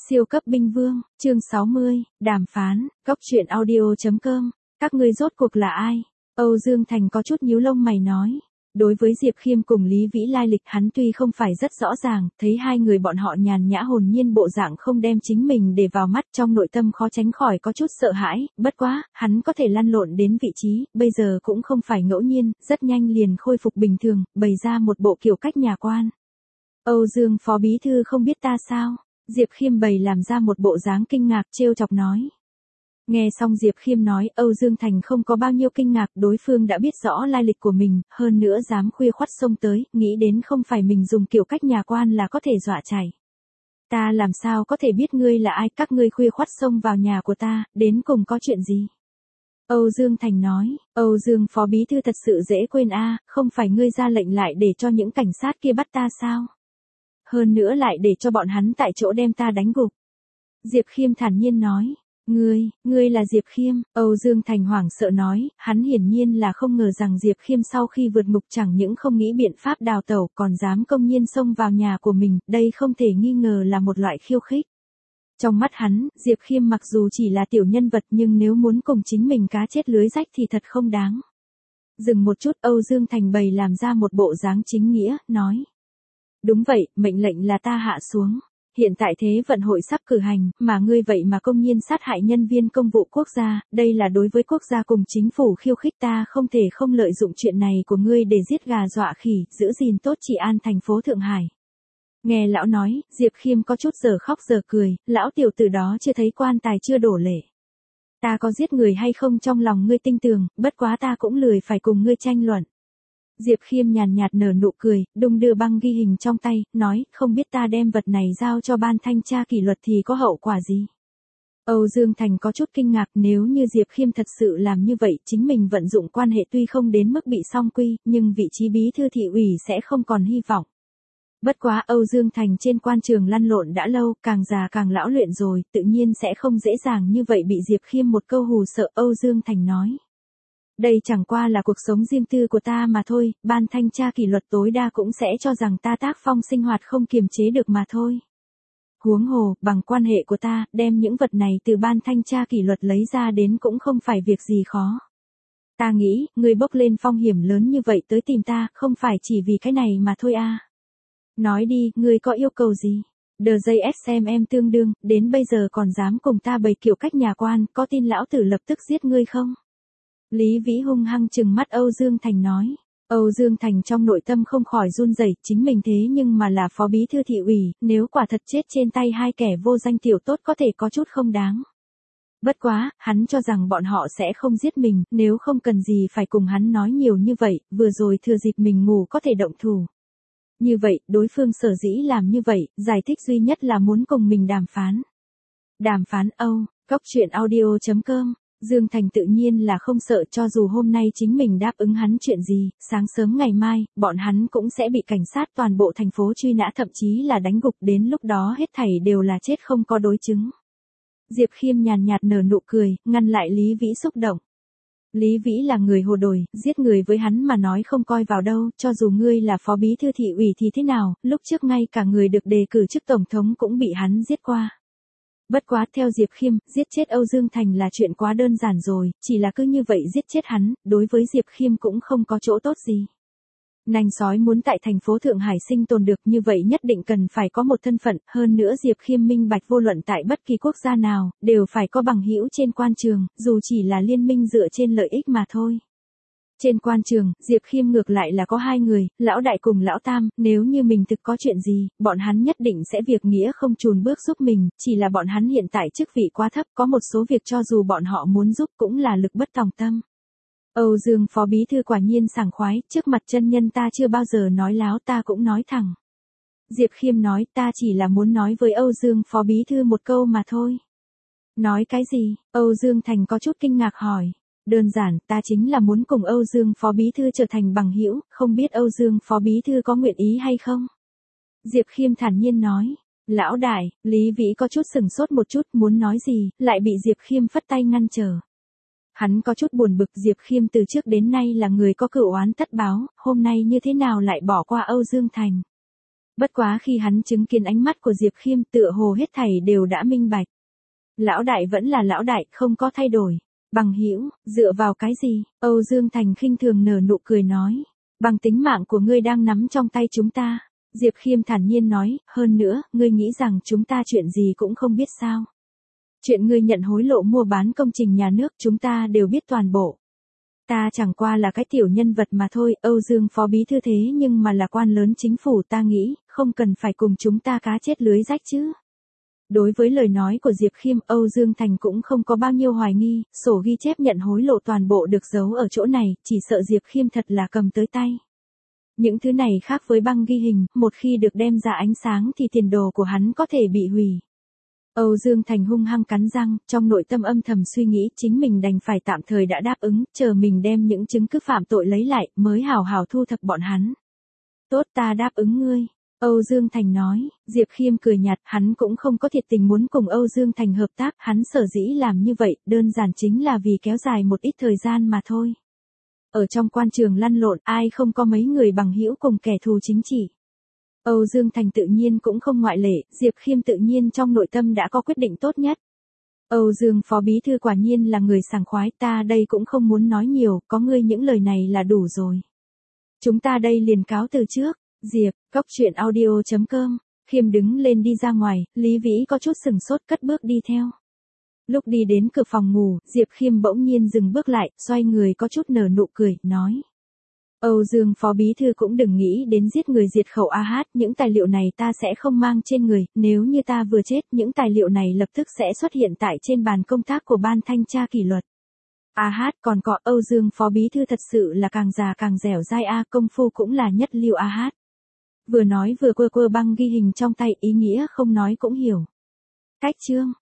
Siêu cấp binh vương, chương 60, đàm phán, Cốc truyện audio.com, các ngươi rốt cuộc là ai? Âu Dương Thành có chút nhíu lông mày nói. Đối với Diệp Khiêm cùng Lý Vĩ lai lịch hắn tuy không phải rất rõ ràng, thấy hai người bọn họ nhàn nhã hồn nhiên bộ dạng không đem chính mình để vào mắt, trong nội tâm khó tránh khỏi có chút sợ hãi, bất quá, hắn có thể lăn lộn đến vị trí, bây giờ cũng không phải ngẫu nhiên, rất nhanh liền khôi phục bình thường, bày ra một bộ kiểu cách nhà quan. Âu Dương phó bí thư không biết ta sao? Diệp Khiêm bày làm ra một bộ dáng kinh ngạc trêu chọc nói. Nghe xong Diệp Khiêm nói, Âu Dương Thành không có bao nhiêu kinh ngạc, đối phương đã biết rõ lai lịch của mình, hơn nữa dám khuya khoắt xông tới, nghĩ đến không phải mình dùng kiểu cách nhà quan là có thể dọa chạy. Ta làm sao có thể biết ngươi là ai, các ngươi khuya khoắt xông vào nhà của ta, đến cùng có chuyện gì? Âu Dương Thành nói, Âu Dương phó bí thư thật sự dễ quên a, không phải ngươi ra lệnh lại để cho những cảnh sát kia bắt ta sao? Hơn nữa lại để cho bọn hắn tại chỗ đem ta đánh gục. Diệp Khiêm thản nhiên nói. Ngươi là Diệp Khiêm, Âu Dương Thành hoảng sợ nói, hắn hiển nhiên là không ngờ rằng Diệp Khiêm sau khi vượt ngục chẳng những không nghĩ biện pháp đào tẩu còn dám công nhiên xông vào nhà của mình, đây không thể nghi ngờ là một loại khiêu khích. Trong mắt hắn, Diệp Khiêm mặc dù chỉ là tiểu nhân vật nhưng nếu muốn cùng chính mình cá chết lưới rách thì thật không đáng. Dừng một chút, Âu Dương Thành bày làm ra một bộ dáng chính nghĩa, nói. Đúng vậy, mệnh lệnh là ta hạ xuống. Hiện tại thế vận hội sắp cử hành, mà ngươi vậy mà công nhiên sát hại nhân viên công vụ quốc gia, đây là đối với quốc gia cùng chính phủ khiêu khích, ta không thể không lợi dụng chuyện này của ngươi để giết gà dọa khỉ, giữ gìn tốt trị an thành phố Thượng Hải. Nghe lão nói, Diệp Khiêm có chút giờ khóc giờ cười, lão tiểu tử đó chưa thấy quan tài chưa đổ lệ. Ta có giết người hay không trong lòng ngươi tinh tường, bất quá ta cũng lười phải cùng ngươi tranh luận. Diệp Khiêm nhàn nhạt nở nụ cười, đung đưa băng ghi hình trong tay, nói, không biết ta đem vật này giao cho ban thanh tra kỷ luật thì có hậu quả gì? Âu Dương Thành có chút kinh ngạc, nếu như Diệp Khiêm thật sự làm như vậy, chính mình vận dụng quan hệ tuy không đến mức bị song quy, nhưng vị trí bí thư thị ủy sẽ không còn hy vọng. Bất quá Âu Dương Thành trên quan trường lăn lộn đã lâu, càng già càng lão luyện rồi, tự nhiên sẽ không dễ dàng như vậy bị Diệp Khiêm một câu hù sợ. Âu Dương Thành nói. Đây chẳng qua là cuộc sống riêng tư của ta mà thôi, ban thanh tra kỷ luật tối đa cũng sẽ cho rằng ta tác phong sinh hoạt không kiềm chế được mà thôi. Huống hồ, bằng quan hệ của ta, đem những vật này từ ban thanh tra kỷ luật lấy ra đến cũng không phải việc gì khó. Ta nghĩ, ngươi bốc lên phong hiểm lớn như vậy tới tìm ta, không phải chỉ vì cái này mà thôi à. Nói đi, ngươi có yêu cầu gì? DJSMM tương đương, đến bây giờ còn dám cùng ta bày kiểu cách nhà quan, có tin lão tử lập tức giết ngươi không? Lý Vĩ hung hăng trừng mắt Âu Dương Thành nói. Âu Dương Thành trong nội tâm không khỏi run rẩy, chính mình thế nhưng mà là phó bí thư thị ủy, nếu quả thật chết trên tay hai kẻ vô danh tiểu tốt có thể có chút không đáng. Bất quá, hắn cho rằng bọn họ sẽ không giết mình, nếu không cần gì phải cùng hắn nói nhiều như vậy, vừa rồi thừa dịp mình ngủ có thể động thủ. Như vậy, đối phương sở dĩ làm như vậy, giải thích duy nhất là muốn cùng mình đàm phán. Đàm phán Âu, Cốc truyện audio.com. Dương Thành tự nhiên là không sợ, cho dù hôm nay chính mình đáp ứng hắn chuyện gì, sáng sớm ngày mai, bọn hắn cũng sẽ bị cảnh sát toàn bộ thành phố truy nã, thậm chí là đánh gục, đến lúc đó hết thảy đều là chết không có đối chứng. Diệp Khiêm nhàn nhạt nở nụ cười, ngăn lại Lý Vĩ xúc động. Lý Vĩ là người hồ đồ, giết người với hắn mà nói không coi vào đâu, cho dù ngươi là phó bí thư thị ủy thì thế nào, lúc trước ngay cả người được đề cử chức tổng thống cũng bị hắn giết qua. Bất quá, theo Diệp Khiêm, giết chết Âu Dương Thành là chuyện quá đơn giản rồi, chỉ là cứ như vậy giết chết hắn, đối với Diệp Khiêm cũng không có chỗ tốt gì. Nanh sói muốn tại thành phố Thượng Hải sinh tồn được, như vậy nhất định cần phải có một thân phận, hơn nữa Diệp Khiêm minh bạch vô luận tại bất kỳ quốc gia nào, đều phải có bằng hữu trên quan trường, dù chỉ là liên minh dựa trên lợi ích mà thôi. Trên quan trường, Diệp Khiêm ngược lại là có hai người, lão đại cùng lão tam, nếu như mình thực có chuyện gì, bọn hắn nhất định sẽ việc nghĩa không chùn bước giúp mình, chỉ là bọn hắn hiện tại chức vị quá thấp, có một số việc cho dù bọn họ muốn giúp cũng là lực bất tòng tâm. Âu Dương phó bí thư quả nhiên sảng khoái, trước mặt chân nhân ta chưa bao giờ nói láo, ta cũng nói thẳng. Diệp Khiêm nói, ta chỉ là muốn nói với Âu Dương phó bí thư một câu mà thôi. Nói cái gì? Âu Dương Thành có chút kinh ngạc hỏi. Đơn giản, ta chính là muốn cùng Âu Dương phó bí thư trở thành bằng hữu, không biết Âu Dương phó bí thư có nguyện ý hay không? Diệp Khiêm thản nhiên nói. Lão đại, Lý Vĩ có chút sừng sốt một chút, muốn nói gì, lại bị Diệp Khiêm phất tay ngăn trở. Hắn có chút buồn bực, Diệp Khiêm từ trước đến nay là người có cửu oán tất báo, hôm nay như thế nào lại bỏ qua Âu Dương Thành? Bất quá khi hắn chứng kiến ánh mắt của Diệp Khiêm tựa hồ hết thảy đều đã minh bạch. Lão đại vẫn là lão đại, không có thay đổi. Bằng hữu, dựa vào cái gì? Âu Dương Thành khinh thường nở nụ cười nói. Bằng tính mạng của ngươi đang nắm trong tay chúng ta. Diệp Khiêm thản nhiên nói, hơn nữa, ngươi nghĩ rằng chúng ta chuyện gì cũng không biết sao. Chuyện ngươi nhận hối lộ mua bán công trình nhà nước chúng ta đều biết toàn bộ. Ta chẳng qua là cái tiểu nhân vật mà thôi, Âu Dương phó bí thư thế nhưng mà là quan lớn chính phủ, ta nghĩ, không cần phải cùng chúng ta cá chết lưới rách chứ. Đối với lời nói của Diệp Khiêm, Âu Dương Thành cũng không có bao nhiêu hoài nghi, sổ ghi chép nhận hối lộ toàn bộ được giấu ở chỗ này, chỉ sợ Diệp Khiêm thật là cầm tới tay. Những thứ này khác với băng ghi hình, một khi được đem ra ánh sáng thì tiền đồ của hắn có thể bị hủy. Âu Dương Thành hung hăng cắn răng, trong nội tâm âm thầm suy nghĩ chính mình đành phải tạm thời đã đáp ứng, chờ mình đem những chứng cứ phạm tội lấy lại, mới hào hào thu thập bọn hắn. Tốt, ta đáp ứng ngươi. Âu Dương Thành nói, Diệp Khiêm cười nhạt, hắn cũng không có thiệt tình muốn cùng Âu Dương Thành hợp tác, hắn sở dĩ làm như vậy, đơn giản chính là vì kéo dài một ít thời gian mà thôi. Ở trong quan trường lăn lộn, ai không có mấy người bằng hữu cùng kẻ thù chính trị. Âu Dương Thành tự nhiên cũng không ngoại lệ, Diệp Khiêm tự nhiên trong nội tâm đã có quyết định tốt nhất. Âu Dương phó bí thư quả nhiên là người sảng khoái, ta đây cũng không muốn nói nhiều, có ngươi những lời này là đủ rồi. Chúng ta đây liền cáo từ trước. Diệp, Cóc Truyện Audio.com. Khiêm đứng lên đi ra ngoài, Lý Vĩ có chút sừng sốt cất bước đi theo. Lúc đi đến cửa phòng ngủ, Diệp Khiêm bỗng nhiên dừng bước lại, xoay người có chút nở nụ cười, nói. Âu Dương phó bí thư cũng đừng nghĩ đến giết người diệt khẩu AH, những tài liệu này ta sẽ không mang trên người, nếu như ta vừa chết, những tài liệu này lập tức sẽ xuất hiện tại trên bàn công tác của ban thanh tra kỷ luật. AH, còn có Âu Dương phó bí thư thật sự là càng già càng dẻo dai a, công phu cũng là nhất lưu AH. Vừa nói vừa quơ băng ghi hình trong tay, ý nghĩa không nói cũng hiểu. Cách chương